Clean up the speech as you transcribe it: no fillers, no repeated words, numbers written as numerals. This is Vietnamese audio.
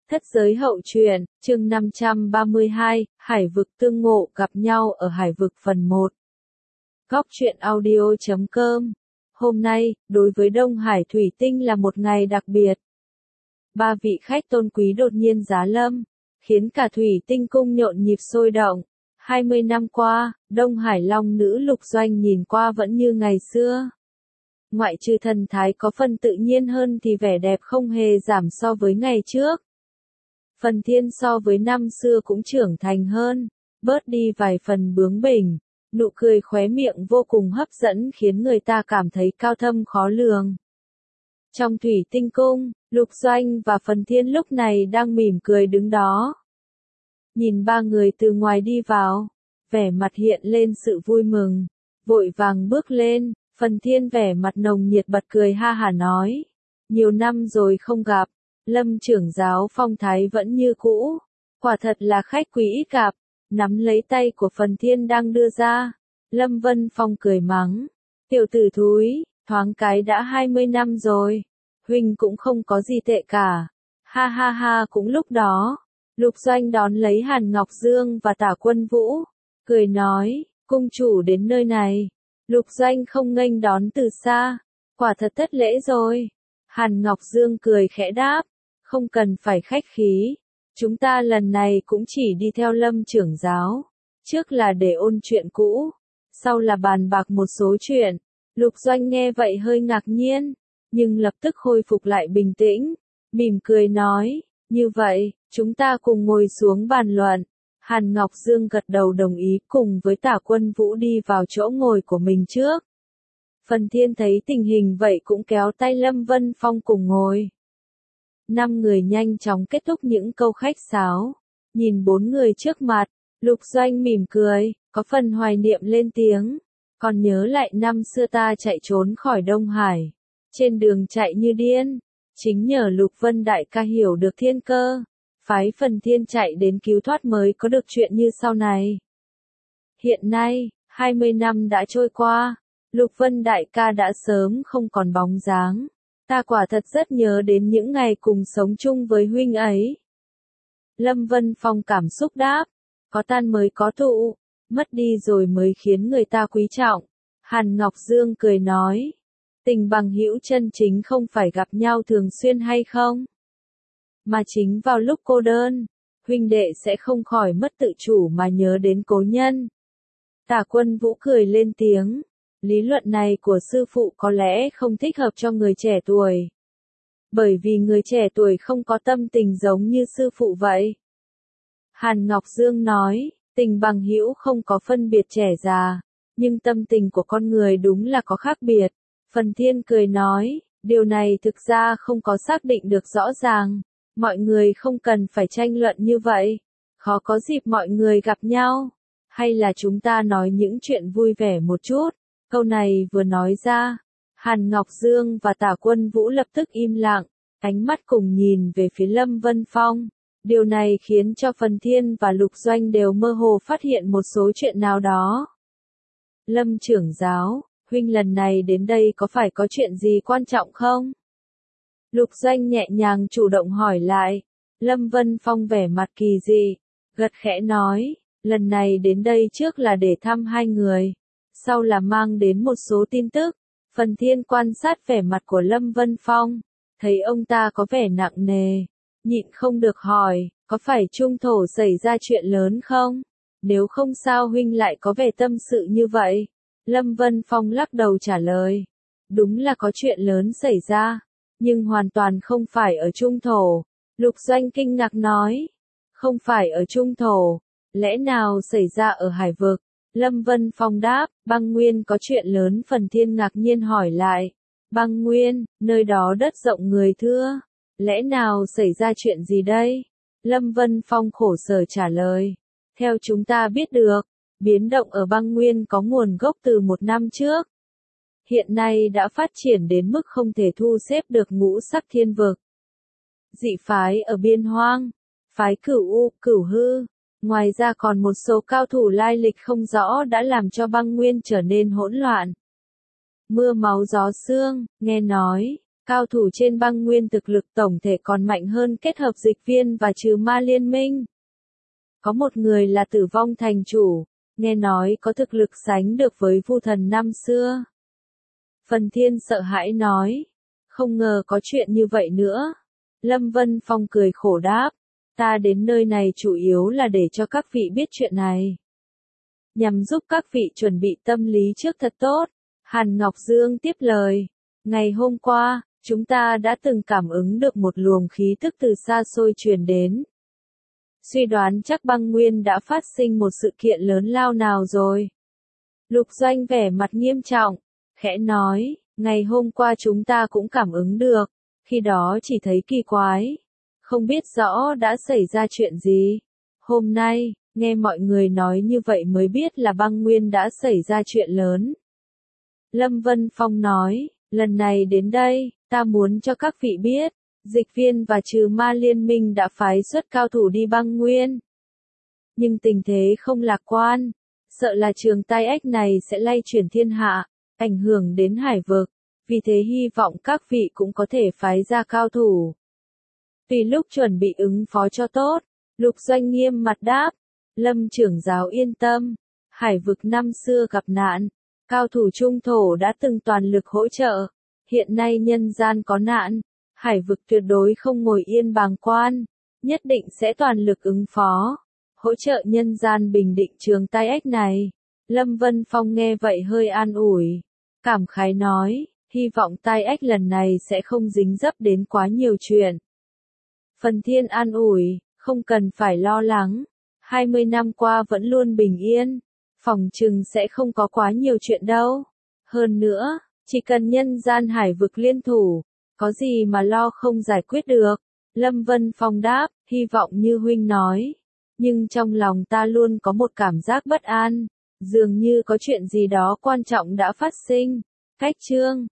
Thất giới hậu truyện, chương 532, Hải vực tương ngộ gặp nhau ở Hải vực phần 1. Góc truyện audio.com. Hôm nay, đối với Đông Hải Thủy Tinh là một ngày đặc biệt. 3 vị khách tôn quý đột nhiên giá lâm, khiến cả Thủy Tinh cung nhộn nhịp sôi động. 20 năm qua, Đông Hải Long nữ Lục Doanh nhìn qua vẫn như ngày xưa. Ngoại trừ thần thái có phần tự nhiên hơn thì vẻ đẹp không hề giảm so với ngày trước. Phần Thiên so với năm xưa cũng trưởng thành hơn, bớt đi vài phần bướng bỉnh, nụ cười khóe miệng vô cùng hấp dẫn khiến người ta cảm thấy cao thâm khó lường. Trong Thủy Tinh cung, Lục Doanh và Phần Thiên lúc này đang mỉm cười đứng đó. Nhìn ba người từ ngoài đi vào, vẻ mặt hiện lên sự vui mừng, vội vàng bước lên, Phần Thiên vẻ mặt nồng nhiệt bật cười ha hả nói. Nhiều năm rồi không gặp, Lâm trưởng giáo phong thái vẫn như cũ, quả thật là khách quý ít gặp. Nắm lấy tay của Phần Thiên đang đưa ra, Lâm Vân Phong cười mắng, tiểu tử thúi, thoáng cái đã 20 năm rồi, huynh cũng không có gì tệ cả, ha ha ha. Cũng lúc đó, Lục Doanh đón lấy Hàn Ngọc Dương và Tả Quân Vũ, cười nói, cung chủ đến nơi này. Lục Doanh không nghênh đón từ xa, quả thật thất lễ rồi. Hàn Ngọc Dương cười khẽ đáp, không cần phải khách khí, chúng ta lần này cũng chỉ đi theo Lâm trưởng giáo, trước là để ôn chuyện cũ, sau là bàn bạc một số chuyện. Lục Doanh nghe vậy hơi ngạc nhiên, nhưng lập tức khôi phục lại bình tĩnh, mỉm cười nói, như vậy, chúng ta cùng ngồi xuống bàn luận. Hàn Ngọc Dương gật đầu đồng ý cùng với Tả Quân Vũ đi vào chỗ ngồi của mình trước. Phần Thiên thấy tình hình vậy cũng kéo tay Lâm Vân Phong cùng ngồi. 5 người nhanh chóng kết thúc những câu khách sáo, nhìn 4 người trước mặt, Lục Doanh mỉm cười, có phần hoài niệm lên tiếng, còn nhớ lại năm xưa ta chạy trốn khỏi Đông Hải, trên đường chạy như điên, chính nhờ Lục Vân đại ca hiểu được thiên cơ, phái Phần Thiên chạy đến cứu thoát mới có được chuyện như sau này. Hiện nay, 20 năm đã trôi qua, Lục Vân đại ca đã sớm không còn bóng dáng. Ta quả thật rất nhớ đến những ngày cùng sống chung với huynh ấy. Lâm Vân Phong cảm xúc đáp, có tan mới có tụ, mất đi rồi mới khiến người ta quý trọng. Hàn Ngọc Dương cười nói, tình bằng hữu chân chính không phải gặp nhau thường xuyên hay không, mà chính vào lúc cô đơn, huynh đệ sẽ không khỏi mất tự chủ mà nhớ đến cố nhân. Tả Quân Vũ cười lên tiếng. Lý luận này của sư phụ có lẽ không thích hợp cho người trẻ tuổi. Bởi vì người trẻ tuổi không có tâm tình giống như sư phụ vậy. Hàn Ngọc Dương nói, tình bằng hữu không có phân biệt trẻ già, nhưng tâm tình của con người đúng là có khác biệt. Phần Thiên cười nói, điều này thực ra không có xác định được rõ ràng, mọi người không cần phải tranh luận như vậy, khó có dịp mọi người gặp nhau, hay là chúng ta nói những chuyện vui vẻ một chút. Câu này vừa nói ra, Hàn Ngọc Dương và Tả Quân Vũ lập tức im lặng, ánh mắt cùng nhìn về phía Lâm Vân Phong. Điều này khiến cho Phần Thiên và Lục Doanh đều mơ hồ phát hiện một số chuyện nào đó. Lâm trưởng giáo, huynh lần này đến đây có phải có chuyện gì quan trọng không? Lục Doanh nhẹ nhàng chủ động hỏi lại. Lâm Vân Phong vẻ mặt kỳ dị, gật khẽ nói, lần này đến đây trước là để thăm hai người. Sau là mang đến một số tin tức. Phần Thiên quan sát vẻ mặt của Lâm Vân Phong, thấy ông ta có vẻ nặng nề, nhịn không được hỏi, có phải trung thổ xảy ra chuyện lớn không? Nếu không sao huynh lại có vẻ tâm sự như vậy? Lâm Vân Phong lắc đầu trả lời, đúng là có chuyện lớn xảy ra, nhưng hoàn toàn không phải ở trung thổ. Lục Doanh kinh ngạc nói, không phải ở trung thổ, lẽ nào xảy ra ở Hải vực? Lâm Vân Phong đáp, băng nguyên có chuyện lớn. Phần Thiên ngạc nhiên hỏi lại, băng nguyên, nơi đó đất rộng người thưa, lẽ nào xảy ra chuyện gì đây? Lâm Vân Phong khổ sở trả lời, theo chúng ta biết được, biến động ở băng nguyên có nguồn gốc từ 1 năm trước. Hiện nay đã phát triển đến mức không thể thu xếp được ngũ sắc thiên vực. Dị phái ở biên hoang, phái Cửu U, Cửu Hư. Ngoài ra còn một số cao thủ lai lịch không rõ đã làm cho băng nguyên trở nên hỗn loạn. Mưa máu gió sương, nghe nói, Cao thủ trên băng nguyên thực lực tổng thể còn mạnh hơn kết hợp dịch viên và trừ ma liên minh. Có một người là Tử Vong thành chủ, nghe nói có thực lực sánh được với Vu Thần năm xưa. Phần Thiên sợ hãi nói, không ngờ có chuyện như vậy nữa. Lâm Vân Phong cười khổ đáp, ta đến nơi này chủ yếu là để cho các vị biết chuyện này. Nhằm giúp các vị chuẩn bị tâm lý trước thật tốt. Hàn Ngọc Dương tiếp lời, ngày hôm qua, chúng ta đã từng cảm ứng được một luồng khí tức từ xa xôi truyền đến. Suy đoán chắc băng nguyên đã phát sinh một sự kiện lớn lao nào rồi. Lục Doanh vẻ mặt nghiêm trọng, khẽ nói, ngày hôm qua chúng ta cũng cảm ứng được, khi đó chỉ thấy kỳ quái, không biết rõ đã xảy ra chuyện gì. Hôm nay, nghe mọi người nói như vậy mới biết là băng nguyên đã xảy ra chuyện lớn. Lâm Vân Phong nói, lần này đến đây, ta muốn cho các vị biết, dịch viên và trừ ma liên minh đã phái xuất cao thủ đi băng nguyên. Nhưng tình thế không lạc quan, sợ là trường tai ách này sẽ lay chuyển thiên hạ, ảnh hưởng đến hải vực, vì thế hy vọng các vị cũng có thể phái ra cao thủ. Vì lúc chuẩn bị ứng phó cho tốt, Lục Doanh nghiêm mặt đáp, Lâm trưởng giáo yên tâm, hải vực năm xưa gặp nạn, cao thủ trung thổ đã từng toàn lực hỗ trợ, hiện nay nhân gian có nạn, hải vực tuyệt đối không ngồi yên bàng quan, nhất định sẽ toàn lực ứng phó, hỗ trợ nhân gian bình định trường tai ách này. Lâm Vân Phong nghe vậy hơi an ủi, cảm khái nói, hy vọng tai ách lần này sẽ không dính dấp đến quá nhiều chuyện. Phần Thiên an ủi, không cần phải lo lắng, 20 năm qua vẫn luôn bình yên, phòng chừng sẽ không có quá nhiều chuyện đâu. Hơn nữa, chỉ cần nhân gian hải vực liên thủ, có gì mà lo không giải quyết được. Lâm Vân Phong đáp, hy vọng như huynh nói, nhưng trong lòng ta luôn có một cảm giác bất an, dường như có chuyện gì đó quan trọng đã phát sinh. Cách chương